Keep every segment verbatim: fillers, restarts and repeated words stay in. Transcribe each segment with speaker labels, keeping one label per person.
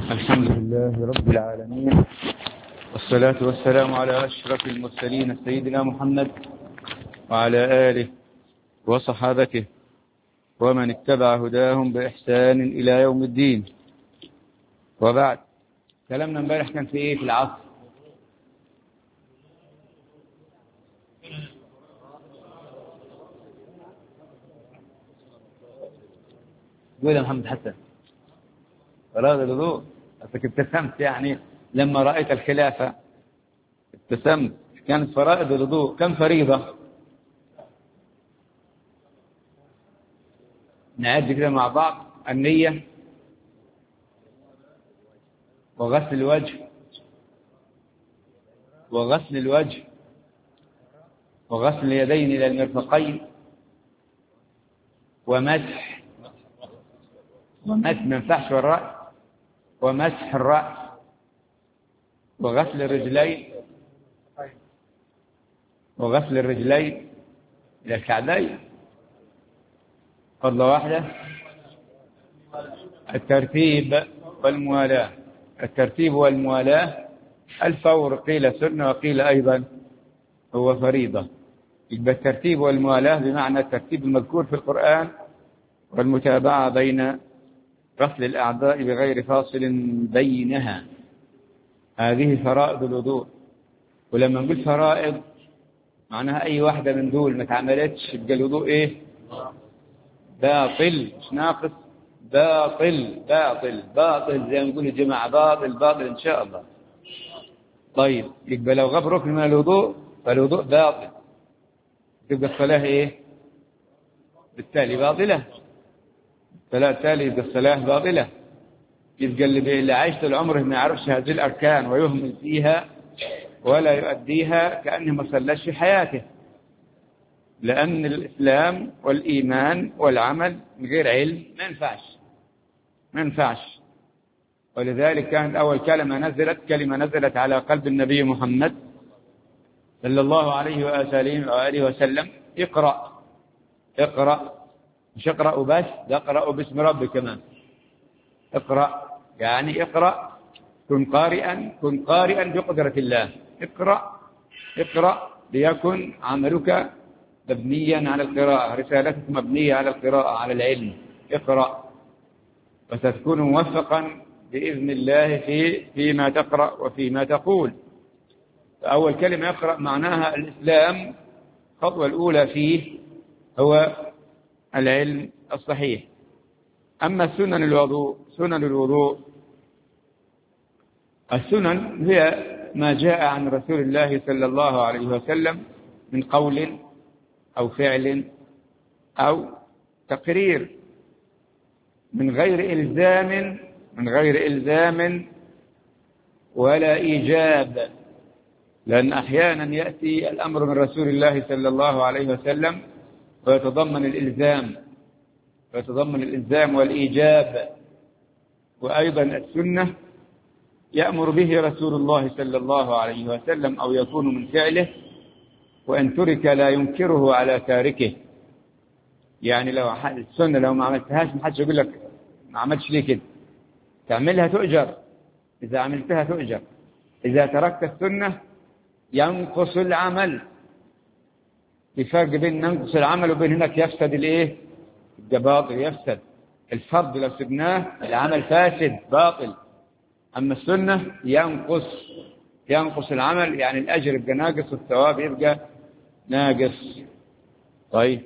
Speaker 1: الحمد لله رب العالمين، والصلاة والسلام على أشرف المرسلين سيدنا محمد وعلى آله وصحابته ومن اتبع هداهم بإحسان إلى يوم الدين. وبعد، كلامنا امبارح كان في إيه؟ في العصر. قول يا محمد حسن. فرائض الوضوء، أنت ابتسمت يعني لما رأيت الخلافة، ابتسمت. كانت فرائض الوضوء كم فريضة؟ نعد كده مع بعض: النية، وغسل الوجه وغسل الوجه وغسل اليدين إلى المرفقين، ومسح ومسح ما ينفعش الرأس، ومسح الرأس، وغسل الرجلين وغسل الرجلين إلى الكعبين. فضلة واحدة: الترتيب والموالاة. الترتيب والموالاة، الفور قيل سنة وقيل أيضا هو فريضة. يبقى الترتيب والموالاة بمعنى الترتيب المذكور في القرآن، والمتابعة بين غسل الأعضاء بغير فاصل بينها. هذه فرائض الوضوء. ولما نقول فرائض معناها أي واحدة من دول ما تعملتش يبقى الوضوء إيه؟ باطل، مش ناقص، باطل باطل باطل، زي ما نقول الجماعة باطل باطل إن شاء الله. طيب، يبقى لو غاب ركن من الوضوء فالوضوء باطل، تبقى الصلاة إيه؟ بالتالي باطلة. الصلاة التالي يبقى الصلاة باطلة. يبقى اللي عايش طول عمره ما يعرفش هذه الأركان ويهمل فيها ولا يؤديها كأنه ما صلاش في حياته، لأن الإسلام والإيمان والعمل من غير علم ما ينفعش ما ينفعش. ولذلك كانت أول كلمة نزلت كلمة نزلت على قلب النبي محمد صلى الله عليه وآله وسلم: اقرأ اقرأ. مش اقرأ بس، ده اقرأ باسم ربك كمان. اقرأ يعني اقرأ، كن قارئا كن قارئا بقدرة الله. اقرأ اقرأ ليكن عملك مبنيا على القراءة، رسالتك مبنية على القراءة، على العلم. اقرأ وستكون موفقا بإذن الله في فيما تقرأ وفيما تقول. فأول كلمة اقرأ معناها الإسلام. الخطوة الأولى فيه هو العلم الصحيح. أما سنن الوضوء سنن الوضوء السنن هي ما جاء عن رسول الله صلى الله عليه وسلم من قول أو فعل أو تقرير، من غير إلزام من غير إلزام ولا إيجاب. لأن أحيانا يأتي الأمر من رسول الله صلى الله عليه وسلم ويتضمن الإلزام ويتضمن الإلزام والإيجاب. وأيضا السنة يأمر به رسول الله صلى الله عليه وسلم أو يكون من فعله، وإن ترك لا ينكره على تاركه. يعني لو السنة لو ما عملتهاش ما حدش يقول لك ما عملتش ليه كده، تعملها تؤجر، إذا عملتها تؤجر. إذا تركت السنة ينقص العمل. في فرق بين ينقص العمل وبين هناك يفسد الايه؟ الباطل يفسد. الفرض لو سبناه العمل فاسد باطل، أما السنة ينقص ينقص العمل، يعني الأجر يبقى ناقص والثواب يبقى ناقص. طيب،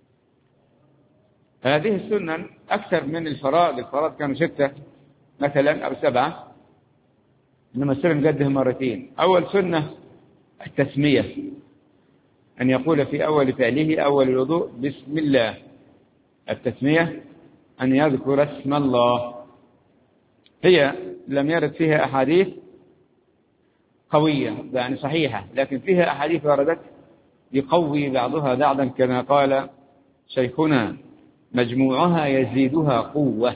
Speaker 1: هذه السنن أكثر من الفرائض. الفرائض كانوا ستة مثلا أو سبعة، إنما السنة نقدها مرتين. أول سنة التسمية، أن يقول في أول فعله أول الوضوء بسم الله. التسمية أن يذكر اسم الله. هي لم يرد فيها أحاديث قوية يعني صحيحة، لكن فيها أحاديث وردت يقوي بعضها بعضا، كما قال شيخنا: مجموعها يزيدها قوة.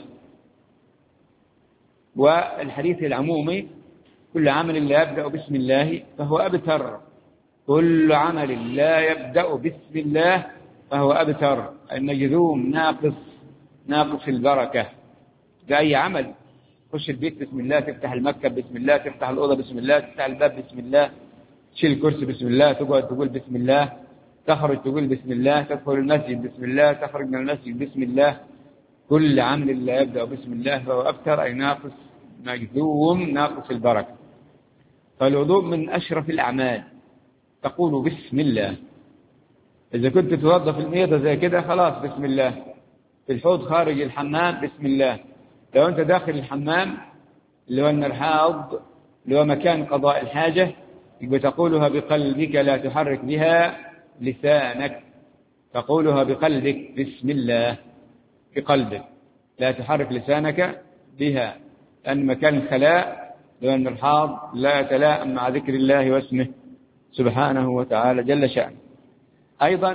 Speaker 1: والحديث العمومي: كل عمل لا يبدأ بسم الله فهو أبتر. كل عمل لا يبدأ بسم الله فهو أبتر، المجذوم ناقص ناقص البركة. بأي عمل تخش البيت بسم الله، تفتح المكتب بسم الله، تفتح الأوضة بسم الله، تفتح الباب بسم الله، تشيل الكرسي بسم الله، تقعد تقول بسم الله، تخرج تقول بسم الله، تدخل المسجد بسم الله، تخرج من المسجد بسم الله. كل عمل لا يبدأ بسم الله فهو أبتر، أي ناقص مجذوم ناقص البركة. فالوضوء من أشرف الأعمال، تقول بسم الله. إذا كنت توظف الميضة زي كده خلاص بسم الله. في الحوض خارج الحمام بسم الله. لو أنت داخل الحمام اللي هو المرحاض اللي هو مكان قضاء الحاجة، يبقى تقولها بقلبك لا تحرك بها لسانك. تقولها بقلبك بسم الله بقلبك، لا تحرك لسانك بها، لأن مكان الخلاء اللي هو المرحاض لا يتلائم مع ذكر الله واسمه سبحانه وتعالى جل شأنه. أيضا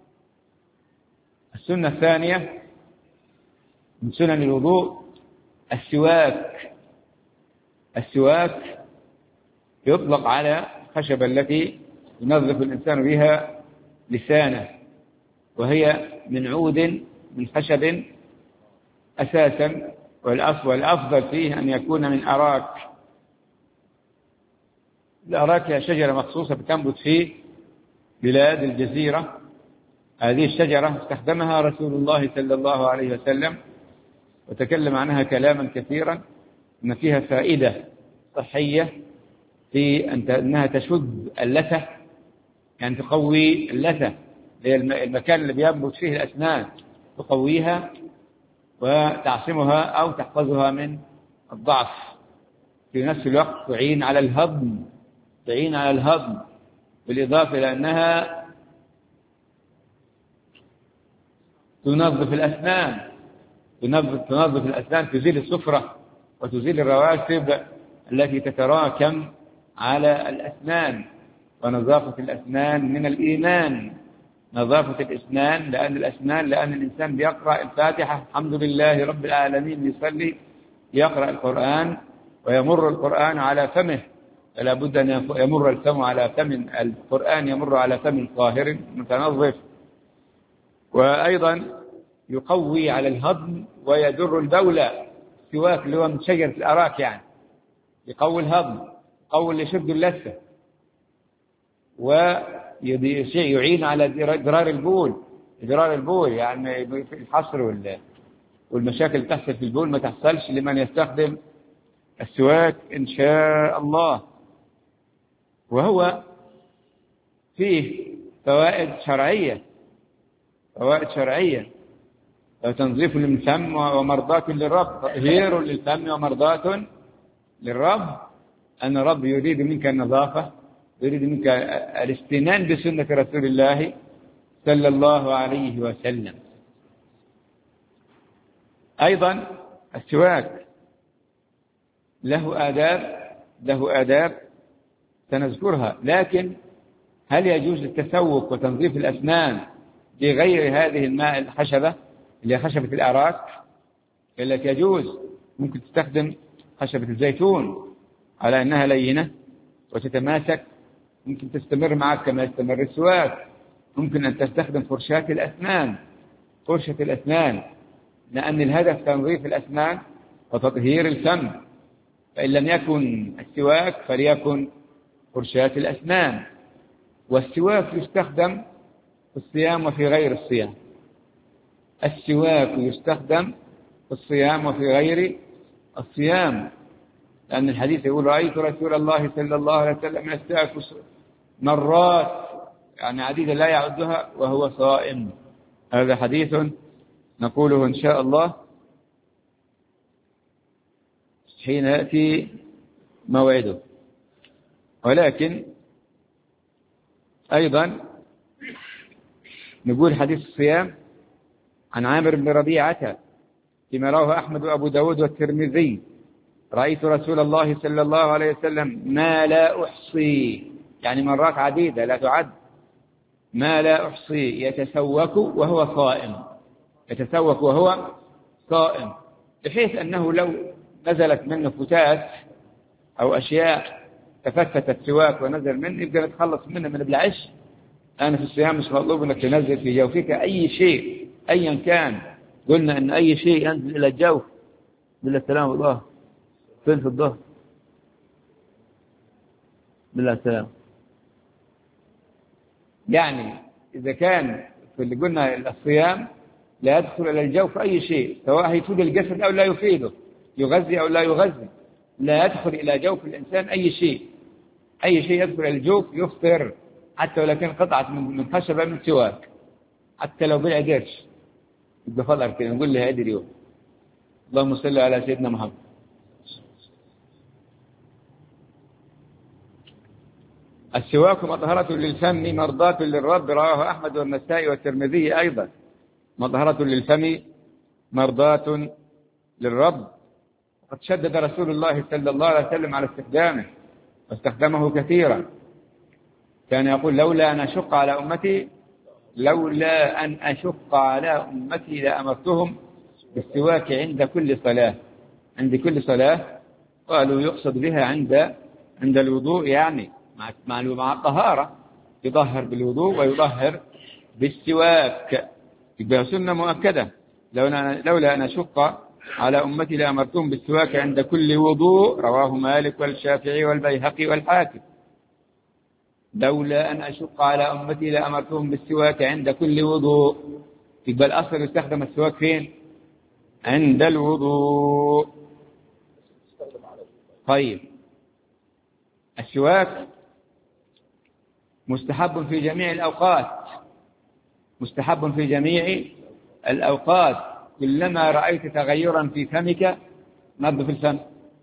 Speaker 1: السنة الثانية من سنن الوضوء السواك. السواك يطلق على الخشبة التي ينظف الإنسان بها لسانه، وهي من عود من خشب أساسا، والأفضل فيه أن يكون من أراك. الأراك هي شجرة مخصوصة بتنبت في بلاد الجزيرة. هذه الشجرة استخدمها رسول الله صلى الله عليه وسلم وتكلم عنها كلاما كثيرا، أن فيها فائدة صحية في أنها تشد اللثة، يعني تقوي اللثة، هي المكان اللي بينبت فيه الأسنان، تقويها وتعصمها أو تحفظها من الضعف. في نفس الوقت تعين على الهضم، تعين على الهضم، بالإضافة إلى أنها تنظف الأسنان، تنظف, تنظف الأسنان، تزيل السفرة وتزيل الرواسب التي تتراكم على الأسنان. ونظافة الأسنان من الإيمان، نظافة الأسنان، لأن الأسنان لأن الإنسان بيقرأ الفاتحة الحمد لله رب العالمين، يصلي يقرأ القرآن ويمر القرآن على فمه، فلا بد أن يمر الفم على فم، القرآن يمر على فم طاهر متنظف. وأيضا يقوي على الهضم ويدر البول. السواك اللي هو من شجرة الأراك يعني يقوي الهضم، يقوي يشد اللثة، ويعين على إدرار البول. إدرار البول يعني في الحصر والمشاكل اللي تحصل في البول ما تحصلش لمن يستخدم السواك إن شاء الله. وهو فيه فوائد شرعية، فوائد شرعية، وتنظيف للفم ومرضاة للرب، تطهير للفم ومرضاة للرب. أن الرب يريد منك النظافة، يريد منك الاستنان بسنة رسول الله صلى الله عليه وسلم. أيضا السواك له آداب، له آداب سنذكرها، لكن هل يجوز التسوق وتنظيف الأسنان بغير هذه الماء الخشبة اللي هي خشبة الأراك؟ قال لك يجوز. ممكن تستخدم خشبة الزيتون على أنها لينة وتتماسك، ممكن تستمر معك كما يستمر السواك. ممكن أن تستخدم فرشاة الأسنان، فرشة الأسنان، لأن الهدف تنظيف الأسنان وتطهير الفم. فإن لم يكن السواك فليكن فرشاة الأسنان. والسواك يستخدم في الصيام وفي غير الصيام. السواك يستخدم في الصيام وفي غير الصيام، لأن الحديث يقول رأيت رسول الله صلى الله عليه وسلم يستاك مرات يعني عديدة لا يعدها وهو صائم. هذا حديث نقوله إن شاء الله حين يأتي موعده. ولكن أيضا نقول حديث الصيام عن عامر بن ربيعة فيما رواه أحمد وأبو داود والترمذي: رأيت رسول الله صلى الله عليه وسلم ما لا أحصي، يعني مرات عديدة لا تعد، ما لا أحصي يتسوك وهو صائم، يتسوك وهو صائم، بحيث أنه لو نزلت منه فتات أو أشياء تفتت السواك ونزل منه يبقى نتخلص منه من بالعش. أنا في الصيام مش مطلوب أنك تنزل في جوفك أي شيء أيا كان. قلنا أن أي شيء ينزل إلى الجوف بالله سلام الله فين في الظهر؟ بالله السلام. يعني إذا كان في اللي قلنا الصيام لا يدخل إلى الجوف أي شيء، سواء هيفيد الجسد أو لا يفيده، يغذي أو لا يغذي، لا يدخل إلى جوف الإنسان أي شيء. أي شيء يدخل إلى الجوف يفطر، حتى ولو كان قطعة من خشبة من سواك، حتى لو بلع قرش يبقى فطر كده، نقول له هذه اليوم. اللهم صل على سيدنا محمد. السواك مطهرة للفم مرضاة للرب، رواه أحمد والنسائي والترمذي أيضا. مطهرة للفم مرضاة للرب. قد شدد رسول الله صلى الله عليه وسلم على استخدامه، واستخدمه كثيرا. كان يقول لولا أن أشق على أمتي لولا أن أشق على أمتي لأمرتهم بالسواك عند كل صلاة. عند كل صلاة قالوا يقصد بها عند عند الوضوء، يعني مع مع الطهارة، يطهر بالوضوء ويطهر بالسواك، يبقى سنة مؤكدة. لولا لولا أن أشق على أمتي لأمرتهم بالسواك عند كل وضوء، رواه مالك والشافعي والبيهقي والحاكم. لولا أن أشق على أمتي لأمرتهم بالسواك عند كل وضوء، يبقى الأصل يستخدم السواك فين؟ عند الوضوء. طيب، السواك مستحب في جميع الأوقات، مستحب في جميع الأوقات. كلما رأيت تغيرا في فمك نظف الفم.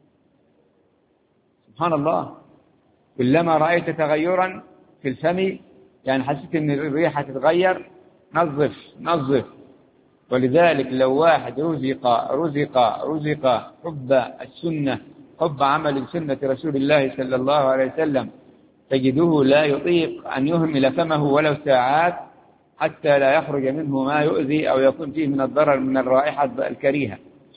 Speaker 1: سبحان الله، كلما رأيت تغيرا في الفم، يعني حسيت ان الريحة تتغير، نظف نظف. ولذلك لو واحد رزق رزق رزق حب السنة، حب عمل سنة رسول الله صلى الله عليه وسلم، تجده لا يطيق أن يهمل فمه ولو ساعات حتى لا يخرج منه ما يؤذي أو يكون فيه من الضرر من الرائحة الكريهة.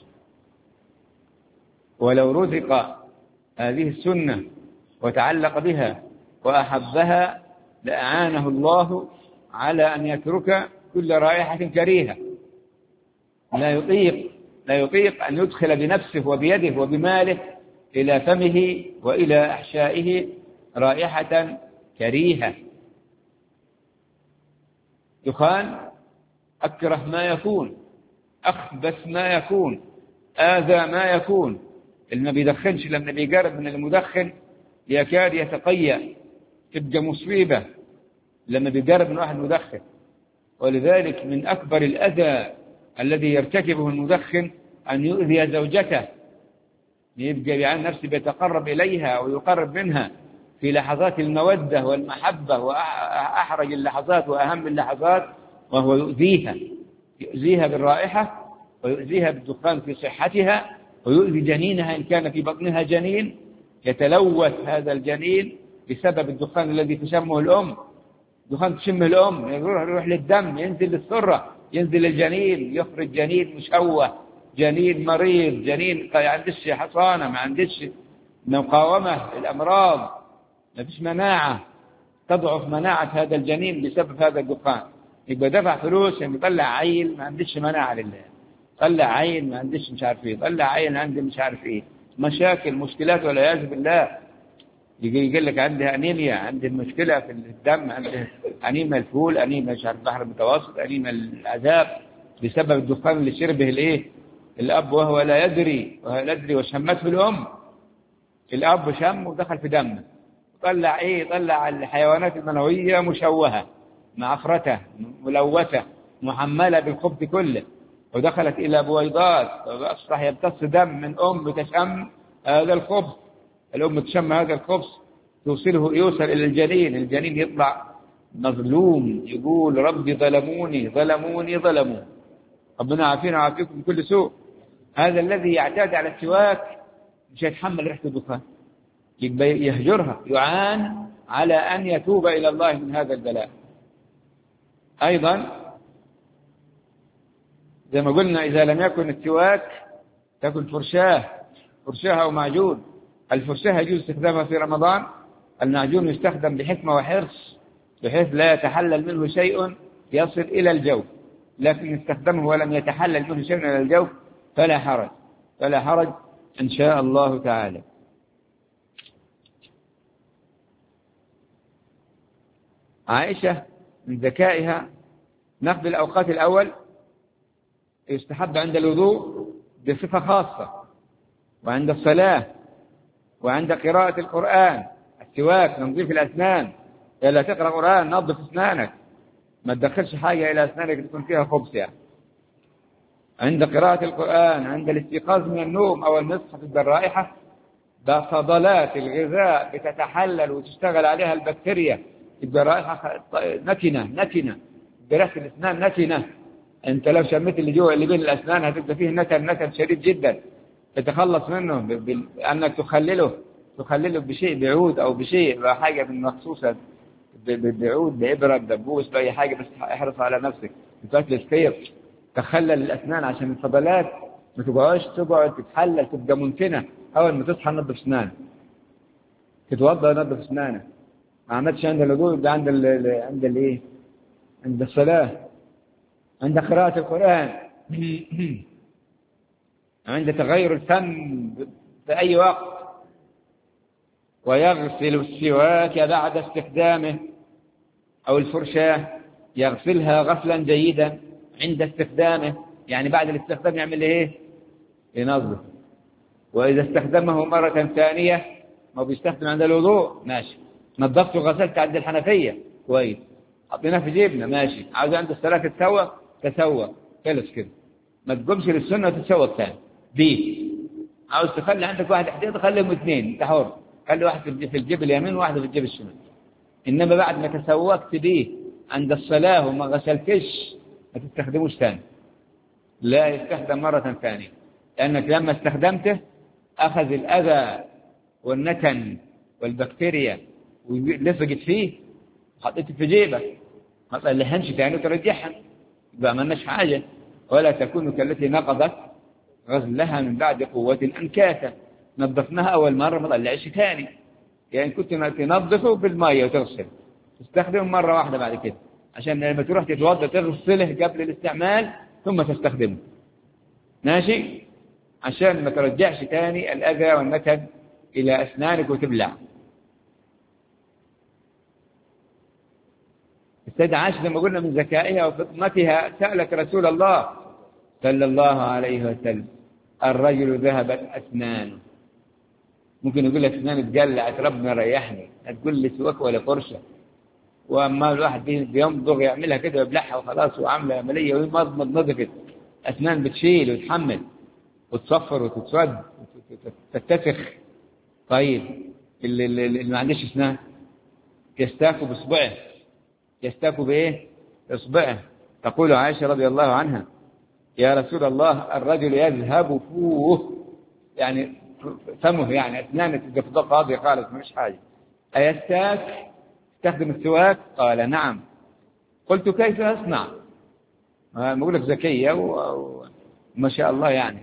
Speaker 1: ولو رزق هذه السنة وتعلق بها وأحبها لأعانه الله على أن يترك كل رائحة كريهة. لا يطيق لا يطيق أن يدخل بنفسه وبيده وبماله إلى فمه وإلى أحشائه رائحة كريهة. دخان أكره ما يكون، أخبث ما يكون، آذى ما يكون. اللي ما بيدخنش لما بيقرب من المدخن يكاد يتقيأ، تبقى مصيبة لما بيقرب من واحد مدخن. ولذلك من أكبر الأذى الذي يرتكبه المدخن أن يؤذي زوجته، يبقى يعني نفسه بيتقرب إليها ويقرب منها في لحظات المودة والمحبة وأحرج اللحظات وأهم اللحظات، وهو يؤذيها يؤذيها بالرائحة، ويؤذيها بالدخان في صحتها، ويؤذي جنينها إن كان في بطنها جنين، يتلوث هذا الجنين بسبب الدخان الذي تشمه الأم. دخان تشمه الأم يروح, يروح للدم، ينزل للسرة، ينزل للجنين، يخرج جنين مشوه، جنين مريض، جنين ما عندش حصانة، ما عندش مقاومة الأمراض، ما فيش مناعة، تضعف مناعة هذا الجنين بسبب هذا الدخان. يبقى دفع فلوس يعني يطلع عيل ما عندش مناعة لله، طلع عيل ما عندش مش عارف ايه، طلع عيل عنده مش عارف ايه، مشاكل مشكلات والعياذ بالله. يجي يقول لك عندي انيميا، عندي مشكلة في الدم، عندي انيميا الفول، انيميا مش عارف بحر المتوسط، انيميا العذاب، بسبب الدخان اللي شربه الايه الاب وهو لا يدري وهو لا يدري وشمته الام. الاب شم ودخل في دمه، طلع ايه؟ طلع الحيوانات المنوية مشوهة معفرته ملوثة محملة بالخبث كله، ودخلت إلى بويضات، وأصبح يمتص دم من أم تشم هذا الخبث. الأم تشم هذا الخبث توصله يوصل إلى الجنين، الجنين يطلع مظلوم يقول ربي ظلموني ظلموني ظلموني. ربنا عافينا وعافيكم من كل سوء. هذا الذي يعتاد على السواك مش يتحمل ريحة الدخان، يبقى يهجرها، يعان على أن يتوب إلى الله من هذا البلاء. أيضا زي ما قلنا إذا لم يكن السواك تكن فرشاه فرشاه أو معجون. الفرشاه يجوز استخدامها في رمضان، المعجون يستخدم بحكمة وحرص بحيث لا يتحلل منه شيء يصل إلى الجوف، لكن استخدمه ولم يتحلل منه شيء إلى الجوف فلا حرج فلا حرج إن شاء الله تعالى. عائشة من ذكائها نقد الأوقات الأول يستحب عند الوضوء بصفة خاصة، وعند الصلاة، وعند قراءة القرآن السواك تنظيف الأسنان. لا تقرأ قرآن نظف أسنانك، ما تدخلش حاجة إلى أسنانك تكون فيها خبز يعني. عند قراءة القرآن، عند الاستيقاظ من النوم أو المسح تبقى الرائحة، فضلات الغذاء بتتحلل وتشتغل عليها البكتيريا، تبقى رائحة نتنة نتنة بريحة الأسنان نتنة. أنت لو شميت اللي جوه اللي بين الأسنان هتبقى فيه نتن نتن شديد جدا، تتخلص منه بأنك تخلله تخلله بشيء بعود أو بشيء حاجة من مخصوصة، بعود بإبرة بدبوس بأي حاجة، بس احرص على نفسك بفتل السير تخلل الأسنان عشان الفضلات ما تبقاش تقعد تتحلل تبقى منتنة. أول ما تصحى نظف أسنانك، تتوضأ نظف أسنانك. ما عملتش عند الوضوء يبقى عند ال عند الايه عند الصلاة، عند قراءة القرآن، عند تغير الفم في أي وقت. ويغسل السواك بعد استخدامه أو الفرشاة، يغسلها غسلا جيدا عند استخدامه، يعني بعد الاستخدام يعمل ايه؟ ينظف. وإذا استخدمه مرة ثانية ما بيستخدم عند الوضوء ماشي، نظفته وغسلت عند الحنفية كويس، حطيناه في جيبنا ماشي، عاوز عند الصلاة تتسوى تسوى خلص كده، ما تقومش للسنة وتتسوى الثاني بيه. عاوز تخلي عندك واحد احتياطي خليهم اثنين، انت حر، خلي واحد في الجيب اليمين وواحد في الجيب الشمال. انما بعد ما تسوقت بيه عند الصلاة وما غسلتش ما تستخدموش ثاني، لا يستخدم مرة ثانية، لأنك لما استخدمته أخذ الأذى والنتن والبكتيريا ولصقت فيه حطيته في جيبك، ما تطلعهمش ثاني وترجعها، يبقى ما لناش حاجة. ولا تكون كالتي نقضت غزلها من بعد قوة أنكاثا، نظفناها أول مرة ما طلعش ثاني، يعني كنت تنظفه بالمية وتغسل، تستخدمه مرة واحدة بعد كده، عشان لما تروح تتوضا تغسله قبل الاستعمال ثم تستخدمه ماشي، عشان ما ترجعش ثاني الأذى والنتن إلى أسنانك وتبلع. السيدة عائشة لما قلنا من ذكائها وفطنتها سألت رسول الله صلى الله عليه وسلم: الرجل ذهبت أسنانه، ممكن يقول لك أسناني اتقلعت ربنا ريحني، هتقول لي سواك ولا فرشة، وأما الواحد بيمضغ يعملها كده ويبلعها وخلاص وعاملة عملية ويمضمض نضفت، أسنان بتشيل وتحمل وتصفر وتتسود وتتسخ. طيب اللي, اللي ما عنديش أسنان يستاكوا بإصبعه، يستاكوا بإيه؟ إصبعه. تقول عائشة رضي الله عنها: يا رسول الله الرجل يذهب فوه، يعني فمه، يعني أسنانه تبقى قاضية خالص مش حاجة، أيستاك تستخدم السواك؟ قال: نعم. قلت: كيف أصنع؟ بقول لك ذكية وما شاء الله يعني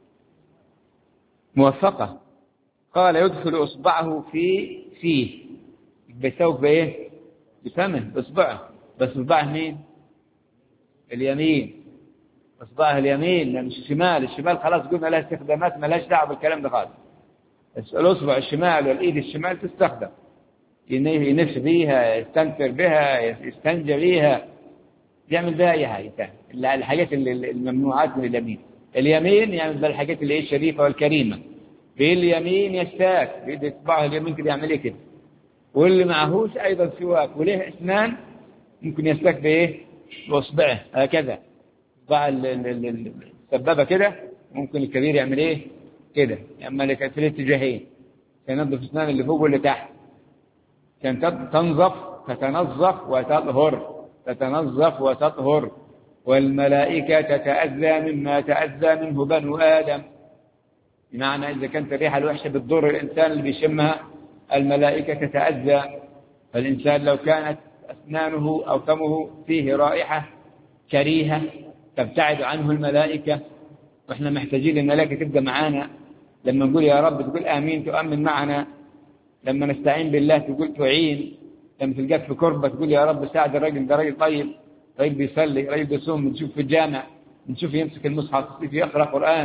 Speaker 1: موفقة. قال: يدخل إصبعه في فيه، بيسوق بإيه؟ بفمه بإصبعه، بس إصبعه مين؟ اليمين، إصبعه اليمين مش الشمال. الشمال خلاص قلنا لها استخدامات ما لهاش دعوة بالكلام ده خالص. الأصبع الشمال والإيد الشمال تستخدم، ينف بيها، يستنفر بها، يستنجى بيها، يعمل بها أي حاجة ثانية، الحاجات الممنوعات من اليمين. اليمين يعمل بها الحاجات اللي هي الشريفة والكريمة، باليمين يستاك بيد إصبعه اليمين كده يعمل إيه كده. واللي معهوش أيضا سواك وليه أسنان ممكن يستاك بإيه؟ بإصبعه هكذا، إصبع السبابة كده، ممكن الكبير يعمل إيه كده، يعمل في الاتجاهين، ينظف أسنان اللي فوق واللي تحت، كان تنظف تتنظف وتطهر، تتنظف وتطهر. والملائكة تتأذى مما تأذى منه بنو آدم، بمعنى إذا كانت الريحة الوحشة بتضر الإنسان اللي بيشمها الملائكة تتأذى. فالإنسان لو كانت أسنانه أو فمه فيه رائحة كريهة تبتعد عنه الملائكة، وإحنا محتاجين الملائكة تبقى معانا. لما نقول يا رب تقول آمين تؤمن معنا، لما نستعين بالله تقول تعين، لما تلقاك في كربة تقول يا رب ساعد الراجل ده، راجل طيب، راجل بيصلي، راجل بيصوم، نشوف في الجامع، نشوف يمسك المصحف يقرأ قرآن،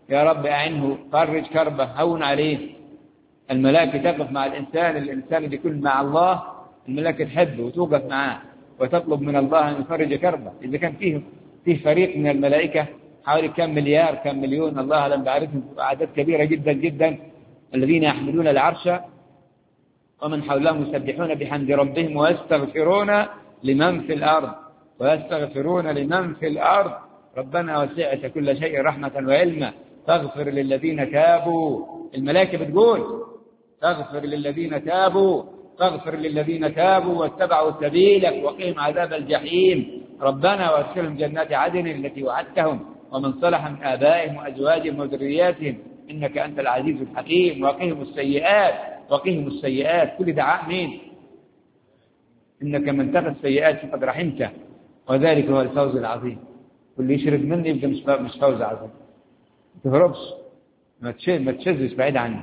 Speaker 1: يا رب أعنه، فرج كربه، هون عليه. الملائكة تقف مع الإنسان، الإنسان اللي يكون مع الله الملائكة تحبه وتوقف معاه وتطلب من الله أن يفرج كربه. إذا كان فيه فيه فريق من الملائكة حوالي كم مليار كم مليون، الله أعلم بعددهم، أعداد كبيرة جدا جدا، الذين يحملون العرش ومن حولهم يسبحون بحمد ربهم ويستغفرون لمن في الأرض ويستغفرون لمن في الأرض ربنا وسعت كل شيء رحمة وعلما فاغفر للذين تابوا. الملائكة بتقول فاغفر للذين تابوا، فاغفر للذين تابوا واتبعوا سبيلك وقهم عذاب الجحيم ربنا وادخلهم جنات عدن التي وعدتهم ومن صلح من آبائهم وأزواجهم وذرياتهم إنك أنت العزيز الحكيم وقهم السيئات، وقهم السيئات. كل دعاء مين؟ إنك من تقي السيئات فقد رحمته وذلك هو الفوز العظيم. واللي يشرب مني يبقى مش فوز عظيم. ما تهربش، ما تشزش بعيد عني.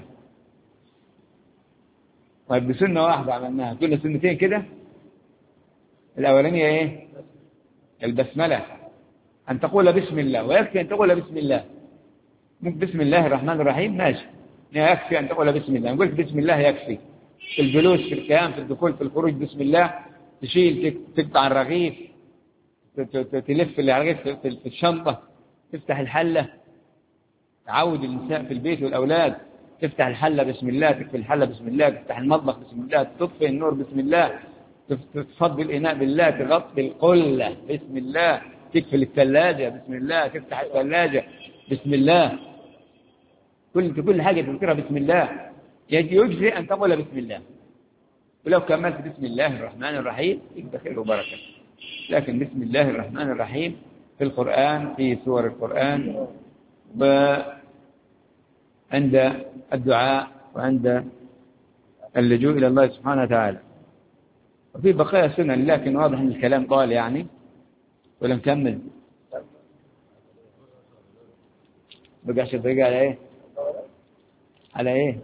Speaker 1: طيب بسنة واحدة عملناها، كل سنتين كده. الأولانية إيه؟ البسملة، أن تقول بسم الله، ويكفي أن تقول بسم الله. بسم الله الرحمن الرحيم ماشي، يكفي أن تقول بسم الله. قلت بسم الله يكفي. في الجلوس، في القيام، في الدخول، في الخروج بسم الله. تشيل، تقطع الرغيف، تلف الرغيف في الشنطة، تفتح الحلة. تعود النساء في البيت والأولاد تفتح الحلة بسم الله، تكفي الحلة بسم الله، تفتح المطبخ بسم الله، تطفئ النور بسم الله، تفضي الإناء بالله، تغطي القلة بسم الله، تقفل الثلاجة بسم الله، تفتح الثلاجة بسم الله. كل كل حاجة تذكرها بسم الله. يجزي أن تقول بسم الله، ولو كملت بسم الله الرحمن الرحيم يبقى خير وبركة. لكن بسم الله الرحمن الرحيم في القرآن، في سور القرآن، عند الدعاء وعند اللجوء إلى الله سبحانه وتعالى. وفي بقايا سنن، لكن واضح أن الكلام طال يعني، ولا نكمل؟ بقاش الدقيقة على إيه؟ على إيه؟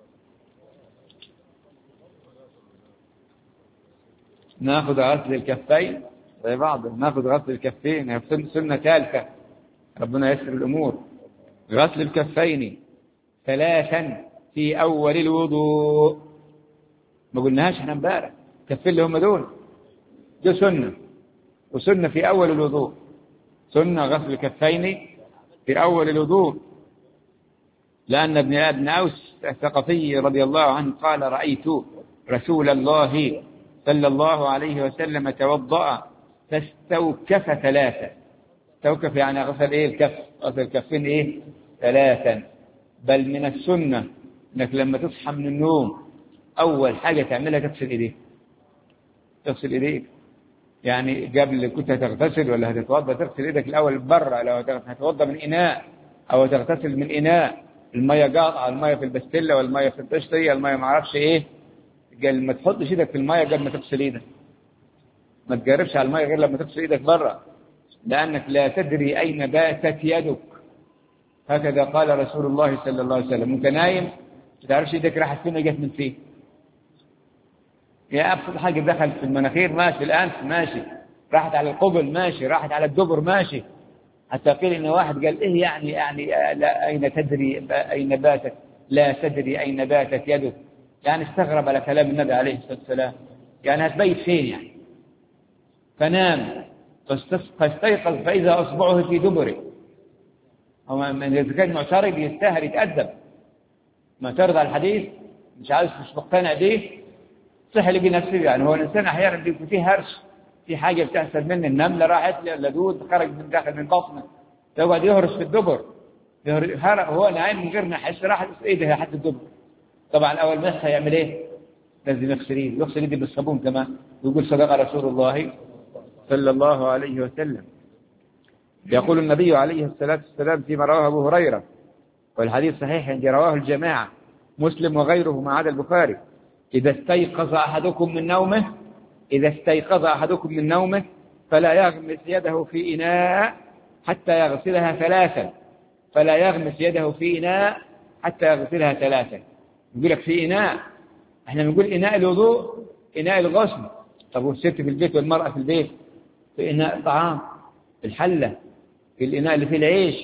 Speaker 1: ناخذ غسل الكفين زي بعض، ناخذ غسل الكفين، هي سنة ثالثة، ربنا يسر الأمور. غسل الكفين ثلاثا في أول الوضوء. ما قلناهاش احنا امبارح، كفين اللي هم دول دول سنة، وسنة في أول الوضوء. سنة غسل الكفين في أول الوضوء، لأن ابن ابن أوس الثقفي رضي الله عنه قال رأيت رسول الله صلى الله عليه وسلم توضأ فاستوكف ثلاثة. استوكف يعني غسل إيه؟ الكف، غسل الكفين إيه؟ ثلاثا. بل من السنة إنك لما تصحى من النوم أول حاجة تعملها تغسل إيديك، تغسل إيديك. يعني قبل كنت هتغتسل ولا هتتوضأ تغسل إيدك الأول برا، لو هتتوضأ من إناء أو تغتسل من إناء المية قاطعة، المية في البستلة والمية في الطشطية، المية ما أعرفش إيه، قال ما تحطش إيدك في المية قبل ما تغسل إيدك، ما تجربش على المية غير لما تغسل إيدك برا، لأنك لا تدري أين باتت يدك. هكذا قال رسول الله صلى الله عليه وسلم. أنت نايم ما تعرفش إيدك راحت فين جت من فين. يا أبسط حاجة دخل في المناخير ماشي، الأنف ماشي، راحت على القبل ماشي، راحت على الدبر ماشي. حتى قيل إن واحد قال إيه يعني يعني لا أين تدري أين باتت، لا تدري أين باتت يدك، يعني استغرب على كلام النبي عليه الصلاة والسلام، يعني هتبيت فين يعني. فنام فاستيقظ فإذا أصبعه في دبره. هو إذا كان معترض يستاهل يتأدب، معترض على الحديث مش عايز، مش مقتنع به، سهل بنفسه. يعني هو الإنسان أحيانا بيكون فيه هرش، في حاجة بتحصل منه، النملة راحت له، لدود خرج من داخل من بطنه، يقعد يهرش في الدبر، هو نايم من غير ما يحس، راحت إيده حتى الدبر. طبعا أول ما يصحى يعمل إيه؟ لازم يغسل إيده، يغسل إيده بالصابون كمان. ويقول صدق رسول الله صلى الله عليه وسلم. يقول النبي عليه الصلاة والسلام فيما رواه أبو هريرة، والحديث صحيح عند رواه الجماعة مسلم وغيره ما عدا البخاري: إذا استيقظ أحدكم من نومه إذا استيقظ أحدكم من نومه فلا يغمس يده في إناء حتى يغسلها ثلاثا فلا يغمس يده في إناء حتى يغسلها ثلاثا. يقول لك في إناء، احنا بنقول إناء الوضوء، إناء الغسل. طب والست في البيت والمرأة في البيت في إناء الطعام، في الحلة، في الإناء اللي فيه العيش،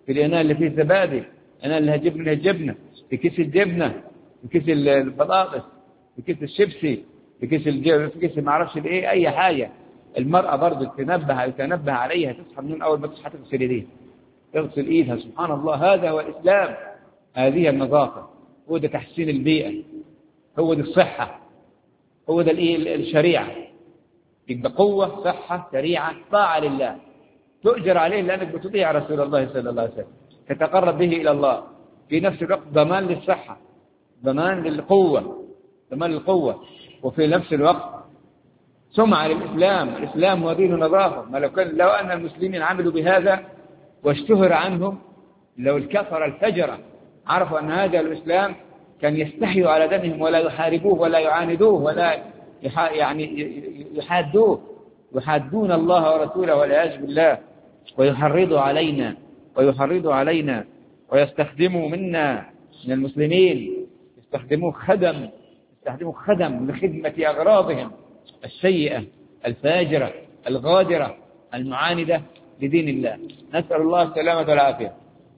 Speaker 1: في الإناء اللي فيه زبادي، الإناء اللي هجيب منها الجبنة، في كيس الجبنة، في كيس البطاطس، في كيس الشيبسي، في كيس الجبنة، في كيس ما أعرفش الإيه، أي حاجة. المرأة برضه تنبه تنبه عليها، تصحى من أول ما تصحى تغسل يديها، تغسل إيدها. سبحان الله، هذا هو الإسلام، هذه النظافة، هو ده تحسين البيئة، هو ده الصحة، هو ده الإيه الشريعة. يبقى قوة، صحة، شريعة، طاعة لله، تؤجر عليه لأنك بتطيع رسول الله صلى الله عليه وسلم، تتقرب به إلى الله. في نفس الوقت ضمان للصحة، ضمان للقوة، ضمان للقوة، وفي نفس الوقت سمعة للإسلام. الإسلام هو دين نظافة. ما لو كان لو أن المسلمين عملوا بهذا واشتهر عنهم، لو الكفر الفجرة عرفوا أن هذا الإسلام، كان يستحيوا على دمهم ولا يحاربوه ولا يعاندوه ولا يعني يحادوه، يحادون الله ورسوله والعياذ بالله، ويحرضوا علينا ويحرضوا علينا ويستخدموا منا من المسلمين، يستخدموا خدم يستخدموا خدم لخدمة أغراضهم السيئة الفاجرة الغادرة المعاندة لدين الله. نسأل الله السلامة والعافية.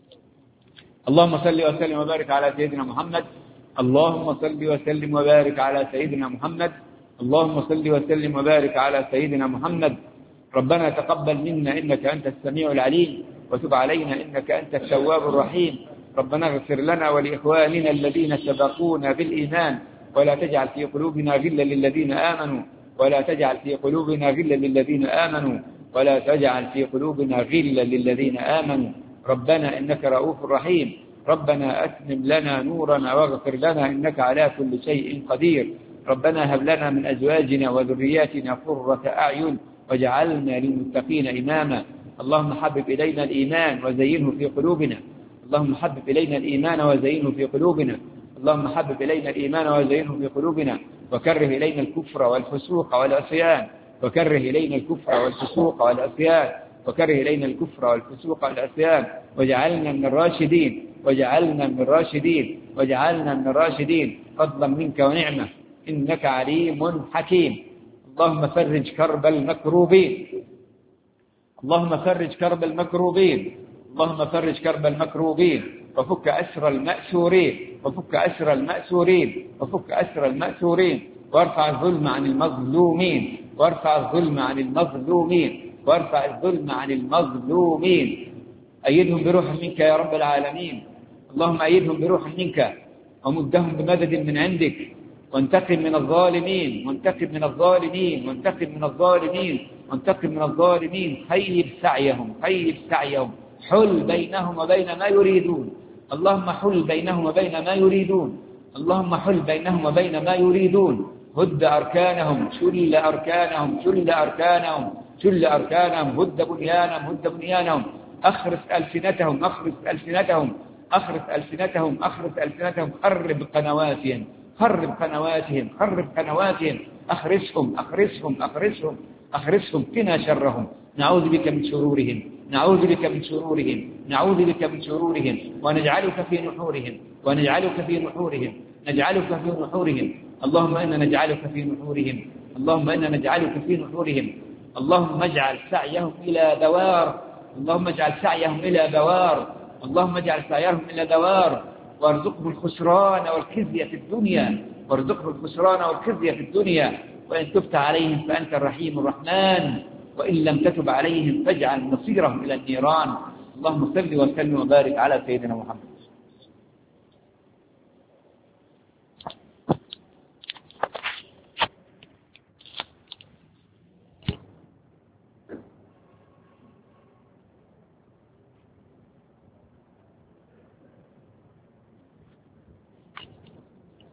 Speaker 1: اللهم صل وسلم وبارك على سيدنا محمد. اللهم صل وسلم وبارك على سيدنا محمد. اللهم صل وسلم وبارك على سيدنا محمد. ربنا تقبل منا إنك أنت السميع العليم، وتب علينا إنك أنت التواب الرحيم. ربنا اغفر لنا ولإخواننا الذين سبقونا بالإيمان، ولا تجعل في قلوبنا غلا للذين آمنوا ولا تجعل في قلوبنا غلا للذين آمنوا ولا تجعل في قلوبنا غلا للذين آمنوا. ربنا إنك رؤوف رحيم. ربنا أتمم لنا نورنا واغفر لنا إنك على كل شيء قدير. ربنا هب لنا من أزواجنا وذرياتنا قرة أعين وجعلنا للمتقين إماما. اللهم حبب إلينا الإيمان وزينه في قلوبنا. اللهم حبب إلينا الإيمان وزينه في قلوبنا. اللهم حبب إلينا الإيمان وزينه في قلوبنا، وكره إلينا الكفر والفسوق والعصيان وكره إلينا الكفر والفسوق والعصيان وكره إلينا الكفر والفسوق والعصيان واجعلنا من الراشدين واجعلنا من الراشدين واجعلنا من الراشدين فضلا منك ونعمة، إنك عليم حكيم. اللهم فرج كرب المكروبين اللهم فرج كرب المكروبين اللهم فرج كرب المكروبين وفك أسر المأسورين وفك أسر المأسورين وفك أسر المأسورين وارفع الظلم عن المظلومين وارفع الظلم عن المظلومين وارفع الظلم عن المظلومين. أيدهم بروح منك يا رب العالمين. اللهم أيدهم بروح منك ومدهم بمدد من عندك، وانتقم من الظالمين وانتقم من الظالمين وانتقم من الظالمين وانتقم من الظالمين. خيب سعيهم خيب سعيهم حل بينهم وبين ما يريدون. اللهم حل بينهم وبين ما يريدون. اللهم حل بينهم وبين ما يريدون. هد أركانهم شل أركانهم شل أركانهم شل أركانهم هد بنيانهم هد بنيانهم. أخرس ألسنتهم أخرس ألسنتهم أخرس ألسنتهم أخرس ألسنتهم خرب قنواتهم خرب قنواتهم خرب قنواتهم. أخرسهم أخرسهم أخرسهم أخرسهم قنا شرهم. نعوذ بك من شرورهم نعوذ بك من شرورهم نعوذ بك من شرورهم ونجعلك في نحورهم ونجعلك في نحورهم نجعلك في نحورهم. اللهم إنا نجعلك في نحورهم اللهم إنا نجعلك في نحورهم. اللهم اجعل سعيهم إلى دوار اللهم اجعل سعيهم إلى دوار اللهم اجعل سعيهم إلى دوار وارزقهم الخسران والخزي في الدنيا وارزقهم الخسران والخزي في الدنيا. وإن تبت عليهم فأنت الرحيم الرحمن، وإن لم تتب عليهم فاجعل مصيرهم إلى النيران. اللهم صل وسلم وبارك على سيدنا محمد.